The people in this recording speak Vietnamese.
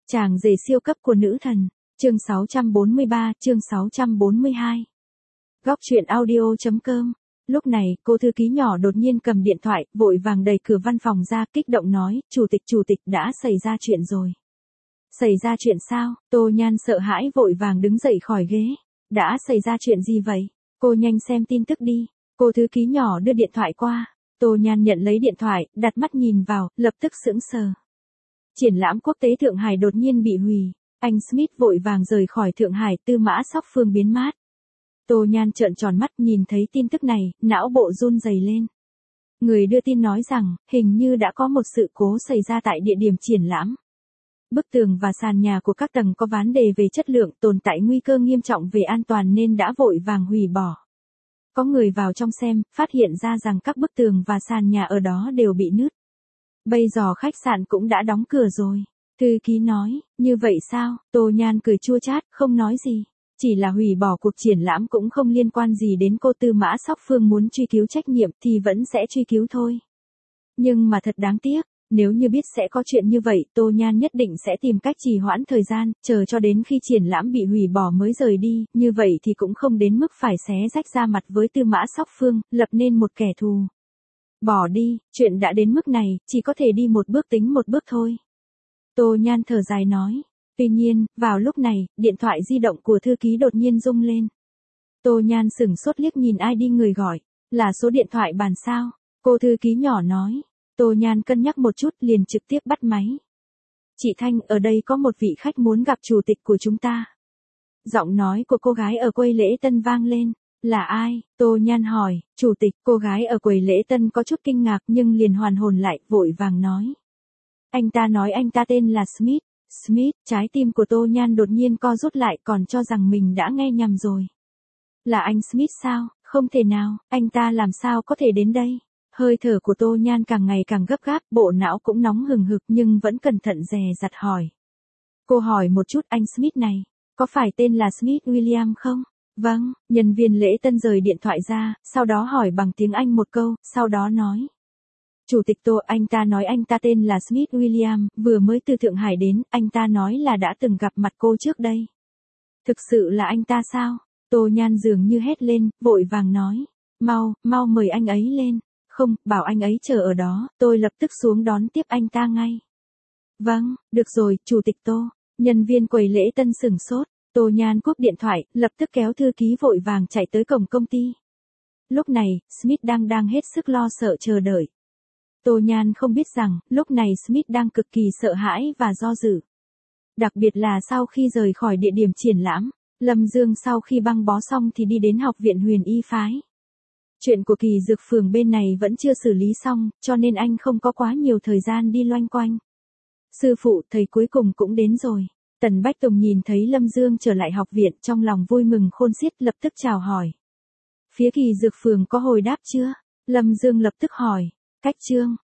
Chàng rể siêu cấp của nữ thần. Chương 643, chương 642. Góc truyện audio.com. Lúc này, cô thư ký nhỏ đột nhiên cầm điện thoại, vội vàng đẩy cửa văn phòng ra, kích động nói, chủ tịch đã xảy ra chuyện rồi. Xảy ra chuyện sao? Tô Nhan sợ hãi vội vàng đứng dậy khỏi ghế. Đã xảy ra chuyện gì vậy? Cô nhanh xem tin tức đi. Cô thư ký nhỏ đưa điện thoại qua. Tô Nhan nhận lấy điện thoại, đặt mắt nhìn vào, lập tức sững sờ. Triển lãm quốc tế Thượng Hải đột nhiên bị hủy. Anh Smith vội vàng rời khỏi Thượng Hải, Tư Mã Sóc Phương biến mất. Tô Nhan trợn tròn mắt nhìn thấy tin tức này, não bộ run rẩy lên. Người đưa tin nói rằng, hình như đã có một sự cố xảy ra tại địa điểm triển lãm. Bức tường và sàn nhà của các tầng có vấn đề về chất lượng, tồn tại nguy cơ nghiêm trọng về an toàn nên đã vội vàng hủy bỏ. Có người vào trong xem, phát hiện ra rằng các bức tường và sàn nhà ở đó đều bị nứt. Bây giờ khách sạn cũng đã đóng cửa rồi. Thư ký nói, như vậy sao? Tô Nhan cười chua chát, không nói gì. Chỉ là hủy bỏ cuộc triển lãm cũng không liên quan gì đến cô. Tư Mã Sóc Phương muốn truy cứu trách nhiệm thì vẫn sẽ truy cứu thôi. Nhưng mà thật đáng tiếc, nếu như biết sẽ có chuyện như vậy, Tô Nhan nhất định sẽ tìm cách trì hoãn thời gian, chờ cho đến khi triển lãm bị hủy bỏ mới rời đi, như vậy thì cũng không đến mức phải xé rách ra mặt với Tư Mã Sóc Phương, lập nên một kẻ thù. Bỏ đi, chuyện đã đến mức này, chỉ có thể đi một bước tính một bước thôi. Tô Nhan thở dài nói. Tuy nhiên, vào lúc này, điện thoại di động của thư ký đột nhiên rung lên. Tô Nhan sửng sốt liếc nhìn ID người gọi. Là số điện thoại bàn sao? Cô thư ký nhỏ nói. Tô Nhan cân nhắc một chút liền trực tiếp bắt máy. Chị Thanh, ở đây có một vị khách muốn gặp chủ tịch của chúng ta. Giọng nói của cô gái ở quầy lễ tân vang lên. Là ai? Tô Nhan hỏi. Chủ tịch. Cô gái ở quầy lễ tân có chút kinh ngạc nhưng liền hoàn hồn lại, vội vàng nói. Anh ta nói anh ta tên là Smith. Smith, trái tim của Tô Nhan đột nhiên co rút lại, còn cho rằng mình đã nghe nhầm rồi. Là anh Smith sao? Không thể nào, anh ta làm sao có thể đến đây? Hơi thở của Tô Nhan càng ngày càng gấp gáp, bộ não cũng nóng hừng hực nhưng vẫn cẩn thận dè dặt hỏi. Cô hỏi một chút, anh Smith này, có phải tên là Smith William không? Vâng, nhân viên lễ tân rời điện thoại ra, sau đó hỏi bằng tiếng Anh một câu, sau đó nói. Chủ tịch Tô, anh ta nói anh ta tên là Smith William, vừa mới từ Thượng Hải đến, anh ta nói là đã từng gặp mặt cô trước đây. Thực sự là anh ta sao? Tô Nhan dường như hét lên, vội vàng nói. Mau mời anh ấy lên. Không, bảo anh ấy chờ ở đó, tôi lập tức xuống đón tiếp anh ta ngay. Vâng, được rồi, chủ tịch Tô. Nhân viên quầy lễ tân sửng sốt. Tô Nhan cúp điện thoại, lập tức kéo thư ký vội vàng chạy tới cổng công ty. Lúc này, Smith đang hết sức lo sợ chờ đợi. Tô Nhan không biết rằng, lúc này Smith đang cực kỳ sợ hãi và do dự. Đặc biệt là sau khi rời khỏi địa điểm triển lãm, Lâm Dương sau khi băng bó xong thì đi đến học viện Huyền Y phái. Chuyện của Kỳ Dược Phường bên này vẫn chưa xử lý xong, cho nên anh không có quá nhiều thời gian đi loanh quanh. Sư phụ, thầy cuối cùng cũng đến rồi. Tần Bách Tùng nhìn thấy Lâm Dương trở lại học viện, trong lòng vui mừng khôn xiết, lập tức chào hỏi. Phía Kỳ Dược Phường có hồi đáp chưa? Lâm Dương lập tức hỏi. Cách chương.